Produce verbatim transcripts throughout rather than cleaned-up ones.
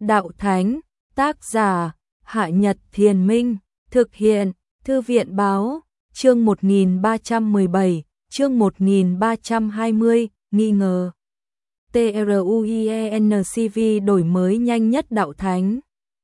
Đạo Thánh, tác giả, Hạ Nhật Thiền Minh, thực hiện, Thư viện Báo, chương một nghìn ba trăm mười bảy, chương một nghìn ba trăm hai mươi, nghi ngờ. TRUIENCV đổi mới nhanh nhất Đạo Thánh.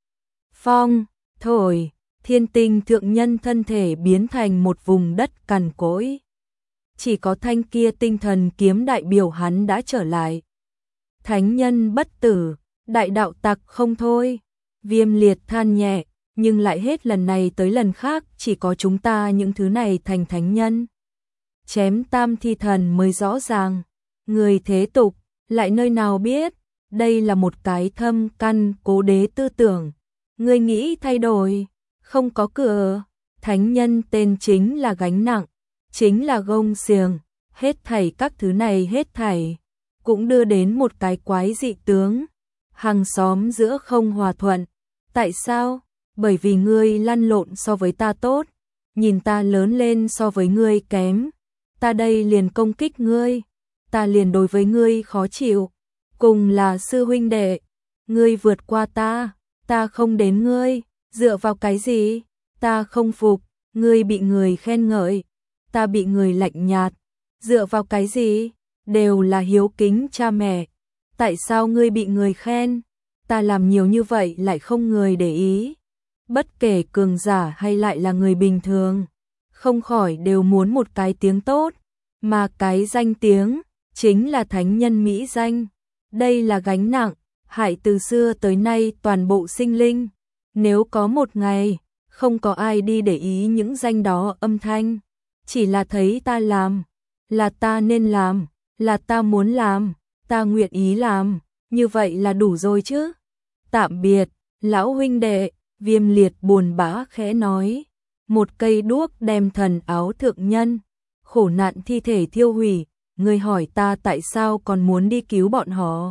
Phong, thổi, thiên tinh thượng nhân thân thể biến thành một vùng đất cằn cỗi. Chỉ có thanh kia tinh thần kiếm đại biểu hắn đã trở lại. Thánh nhân bất tử, đại đạo tặc không thôi. Viêm Liệt than nhẹ, nhưng lại hết lần này tới lần khác chỉ có chúng ta những thứ này thành thánh nhân. Chém tam thi thần mới rõ ràng, người thế tục, lại nơi nào biết, đây là một cái thâm căn cố đế tư tưởng. Người nghĩ thay đổi, không có cửa, thánh nhân tên chính là gánh nặng, chính là gông xiềng, hết thảy các thứ này hết thảy, cũng đưa đến một cái quái dị tướng. Hàng xóm giữa không hòa thuận. Tại sao? Bởi vì ngươi lăn lộn so với ta tốt, nhìn ta lớn lên so với ngươi kém. Ta đây liền công kích ngươi, ta liền đối với ngươi khó chịu. Cùng là sư huynh đệ, ngươi vượt qua ta, ta không đến ngươi, dựa vào cái gì? Ta không phục, ngươi bị người khen ngợi, ta bị người lạnh nhạt, dựa vào cái gì? Đều là hiếu kính cha mẹ. Tại sao ngươi bị người khen? Ta làm nhiều như vậy lại không người để ý. Bất kể cường giả hay lại là người bình thường, không khỏi đều muốn một cái tiếng tốt, mà cái danh tiếng chính là thánh nhân mỹ danh. Đây là gánh nặng, hại từ xưa tới nay toàn bộ sinh linh. Nếu có một ngày, không có ai đi để ý những danh đó âm thanh, chỉ là thấy ta làm, là ta nên làm, là ta muốn làm, ta nguyện ý làm, như vậy là đủ rồi chứ. Tạm biệt, lão huynh đệ, Viêm Liệt buồn bã khẽ nói. Một cây đuốc đem thần áo thượng nhân, khổ nạn thi thể thiêu hủy, ngươi hỏi ta tại sao còn muốn đi cứu bọn họ.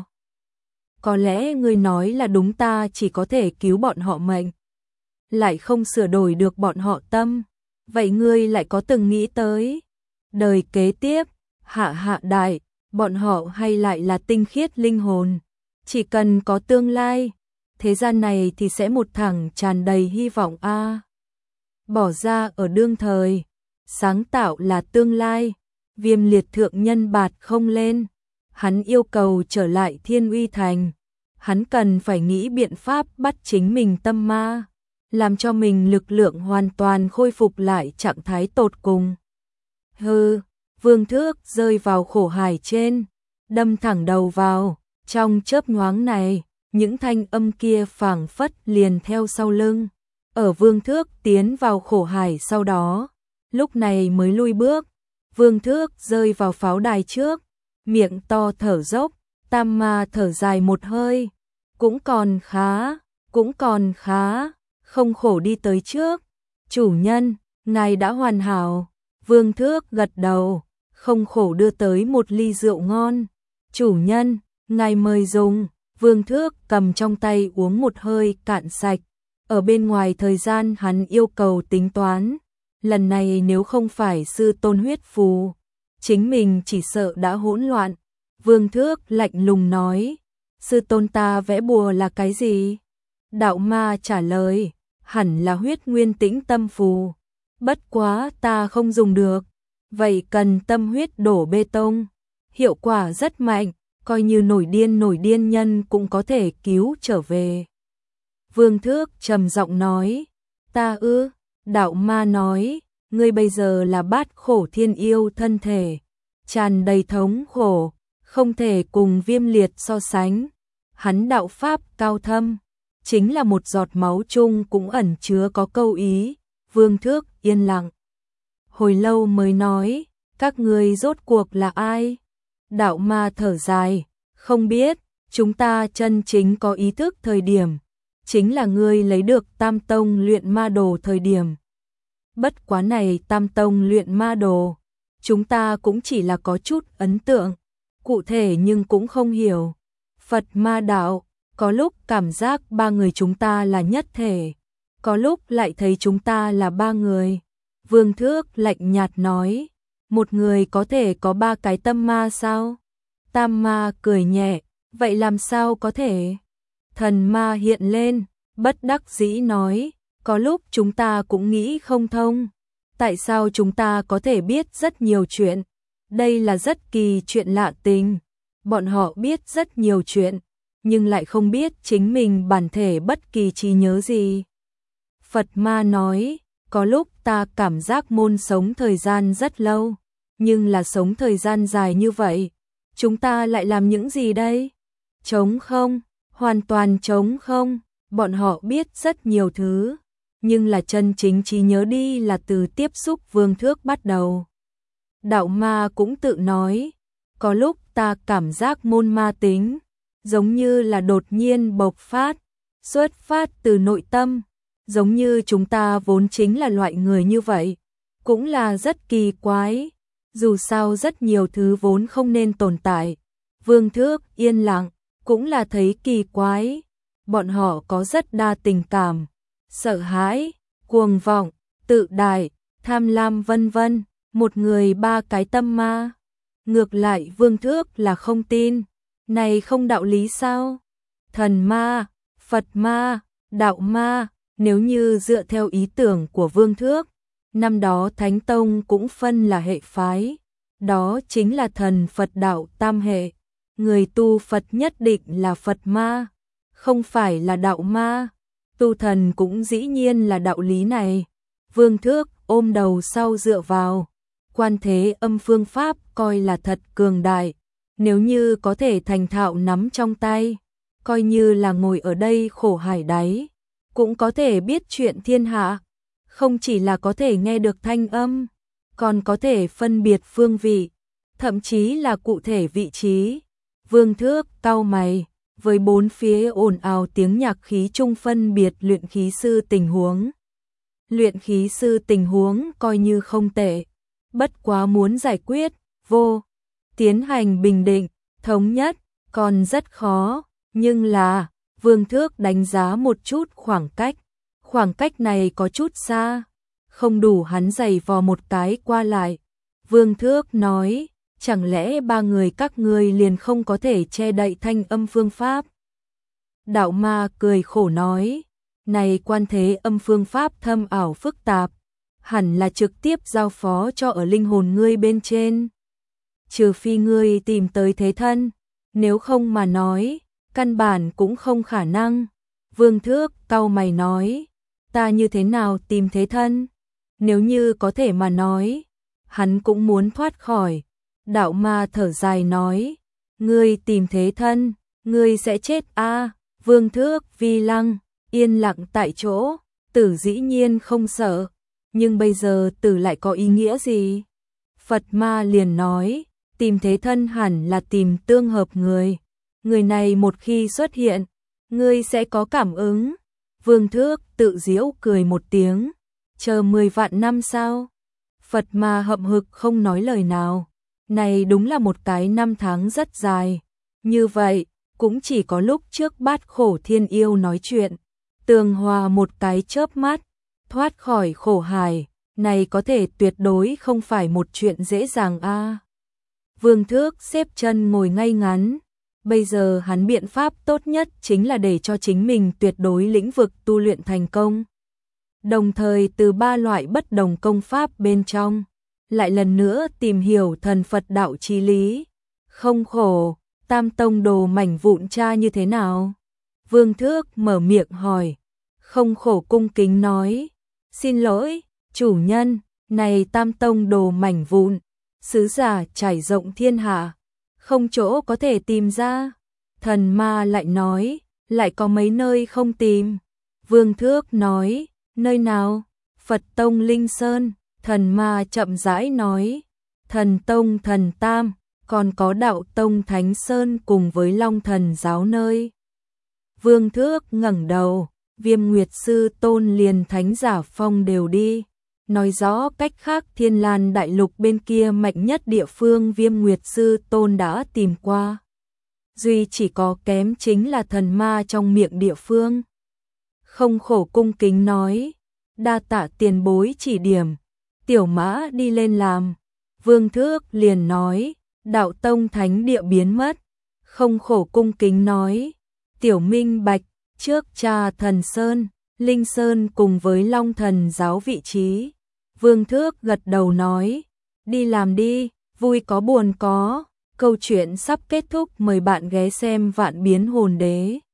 Có lẽ ngươi nói là đúng, ta chỉ có thể cứu bọn họ mệnh, lại không sửa đổi được bọn họ tâm. Vậy ngươi lại có từng nghĩ tới đời kế tiếp, hạ hạ đại, bọn họ hay lại là tinh khiết linh hồn, chỉ cần có tương lai, thế gian này thì sẽ một thẳng tràn đầy hy vọng a. À, bỏ ra ở đương thời, sáng tạo là tương lai. Viêm Liệt thượng nhân bạt không lên, hắn yêu cầu trở lại Thiên Uy Thành, hắn cần phải nghĩ biện pháp bắt chính mình tâm ma, làm cho mình lực lượng hoàn toàn khôi phục lại trạng thái tột cùng. Hừ, vương thước rơi vào khổ hải trên, đâm thẳng đầu vào, trong chớp nhoáng này, những thanh âm kia phảng phất liền theo sau lưng. Ở vương thước tiến vào khổ hải sau đó, lúc này mới lui bước. Vương thước rơi vào pháo đài trước, miệng to thở dốc, tam ma thở dài một hơi. Cũng còn khá, cũng còn khá, không khổ đi tới trước. Chủ nhân, ngài đã hoàn hảo. Vương thước gật đầu, không khổ đưa tới một ly rượu ngon. Chủ nhân, ngài mời dùng. Vương thước cầm trong tay uống một hơi cạn sạch. Ở bên ngoài thời gian hắn yêu cầu tính toán. Lần này nếu không phải sư tôn huyết phù, chính mình chỉ sợ đã hỗn loạn. Vương thước lạnh lùng nói, sư tôn ta vẽ bùa là cái gì? Đạo ma trả lời, hẳn là huyết nguyên tĩnh tâm phù. Bất quá ta không dùng được, vậy cần tâm huyết đổ bê tông. Hiệu quả rất mạnh, coi như nổi điên nổi điên nhân cũng có thể cứu trở về. Vương thước trầm giọng nói, ta ư? Đạo ma nói, ngươi bây giờ là bát khổ thiên yêu thân thể, tràn đầy thống khổ, không thể cùng Viêm Liệt so sánh. Hắn đạo pháp cao thâm, chính là một giọt máu chung cũng ẩn chứa có câu ý. Vương thước yên lặng, hồi lâu mới nói, các ngươi rốt cuộc là ai? Đạo ma thở dài, không biết, chúng ta chân chính có ý thức thời điểm, chính là ngươi lấy được Tam Tông luyện ma đồ thời điểm. Bất quá này Tam Tông luyện ma đồ, chúng ta cũng chỉ là có chút ấn tượng, cụ thể nhưng cũng không hiểu. Phật ma đạo, có lúc cảm giác ba người chúng ta là nhất thể, có lúc lại thấy chúng ta là ba người. Vương thước lạnh nhạt nói, một người có thể có ba cái tâm ma sao? Tam ma cười nhẹ, vậy làm sao có thể? Thần ma hiện lên, bất đắc dĩ nói, có lúc chúng ta cũng nghĩ không thông. Tại sao chúng ta có thể biết rất nhiều chuyện? Đây là rất kỳ chuyện lạ tình. Bọn họ biết rất nhiều chuyện, nhưng lại không biết chính mình bản thể bất kỳ trí nhớ gì. Phật ma nói, có lúc ta cảm giác môn sống thời gian rất lâu, nhưng là sống thời gian dài như vậy, chúng ta lại làm những gì đây? Trống không, hoàn toàn trống không, bọn họ biết rất nhiều thứ, nhưng là chân chính trí nhớ đi là từ tiếp xúc vương thước bắt đầu. Đạo ma cũng tự nói, có lúc ta cảm giác môn ma tính, giống như là đột nhiên bộc phát, xuất phát từ nội tâm, giống như chúng ta vốn chính là loại người như vậy, cũng là rất kỳ quái, dù sao rất nhiều thứ vốn không nên tồn tại. Vương thước yên lặng, cũng là thấy kỳ quái, bọn họ có rất đa tình cảm, sợ hãi, cuồng vọng, tự đại, tham lam vân vân, một người ba cái tâm ma. Ngược lại vương thước là không tin, này không đạo lý sao? Thần ma, Phật ma, đạo ma, nếu như dựa theo ý tưởng của vương thước, năm đó Thánh Tông cũng phân là hệ phái, đó chính là thần Phật đạo tam hệ, người tu Phật nhất định là Phật ma, không phải là đạo ma, tu thần cũng dĩ nhiên là đạo lý này. Vương thước ôm đầu sau dựa vào, Quan Thế Âm phương pháp coi là thật cường đại, nếu như có thể thành thạo nắm trong tay, coi như là ngồi ở đây khổ hải đáy, cũng có thể biết chuyện thiên hạ, không chỉ là có thể nghe được thanh âm, còn có thể phân biệt phương vị, thậm chí là cụ thể vị trí. Vương thước cau mày, với bốn phía ồn ào tiếng nhạc khí trung phân biệt luyện khí sư tình huống. Luyện khí sư tình huống coi như không tệ, bất quá muốn giải quyết, vô, tiến hành bình định, thống nhất, còn rất khó, nhưng là, vương thước đánh giá một chút khoảng cách, khoảng cách này có chút xa, không đủ hắn giày vò một cái qua lại. Vương thước nói, chẳng lẽ ba người các ngươi liền không có thể che đậy thanh âm phương pháp? Đạo ma cười khổ nói, này Quan Thế Âm phương pháp thâm ảo phức tạp, hẳn là trực tiếp giao phó cho ở linh hồn ngươi bên trên. Trừ phi ngươi tìm tới thế thân, nếu không mà nói, căn bản cũng không khả năng. Vương thước cau mày nói, ta như thế nào tìm thế thân? Nếu như có thể mà nói, hắn cũng muốn thoát khỏi. Đạo ma thở dài nói, ngươi tìm thế thân, ngươi sẽ chết a. À. Vương thước vi lăng, yên lặng tại chỗ, tử dĩ nhiên không sợ, nhưng bây giờ tử lại có ý nghĩa gì? Phật ma liền nói, tìm thế thân hẳn là tìm tương hợp người, người này một khi xuất hiện, ngươi sẽ có cảm ứng. Vương thước tự giễu cười một tiếng, chờ mười vạn năm sao? Phật ma hậm hực không nói lời nào, này đúng là một cái năm tháng rất dài, như vậy, cũng chỉ có lúc trước Bát Khổ Thiên Yêu nói chuyện, tường hòa một cái chớp mắt, thoát khỏi khổ hải, này có thể tuyệt đối không phải một chuyện dễ dàng a. À. Vương thước xếp chân ngồi ngay ngắn, bây giờ hắn biện pháp tốt nhất chính là để cho chính mình tuyệt đối lĩnh vực tu luyện thành công. Đồng thời từ ba loại bất đồng công pháp bên trong, lại lần nữa tìm hiểu thần Phật đạo chí lý. Không khổ, Tam Tông đồ mảnh vụn tra như thế nào? Vương thước mở miệng hỏi. Không khổ cung kính nói, xin lỗi, chủ nhân, này Tam Tông đồ mảnh vụn, sứ giả trải rộng thiên hạ, không chỗ có thể tìm ra. Thần ma lại nói, lại có mấy nơi không tìm. Vương thước nói, nơi nào? Phật Tông Linh Sơn. Thần ma chậm rãi nói, Thần Tông Thần Tam, còn có Đạo Tông Thánh Sơn cùng với Long Thần giáo nơi. Vương thước ngẩng đầu, Viêm Nguyệt Sư Tôn liền thánh giả phong đều đi, nói rõ cách khác Thiên Lan Đại Lục bên kia mạnh nhất địa phương Viêm Nguyệt Sư Tôn đã tìm qua. Duy chỉ có kém chính là thần ma trong miệng địa phương. Không khổ cung kính nói, đa tạ tiền bối chỉ điểm, tiểu mã đi lên làm. Vương thước liền nói, Đạo Tông Thánh địa biến mất. Không khổ cung kính nói, Tiểu minh bạch, trước cha thần Sơn, Linh Sơn cùng với Long Thần giáo vị trí. Vương Thước gật đầu nói, đi làm đi, vui có buồn có. Câu chuyện sắp kết thúc, mời bạn ghé xem Vạn Biến Hồn Đế.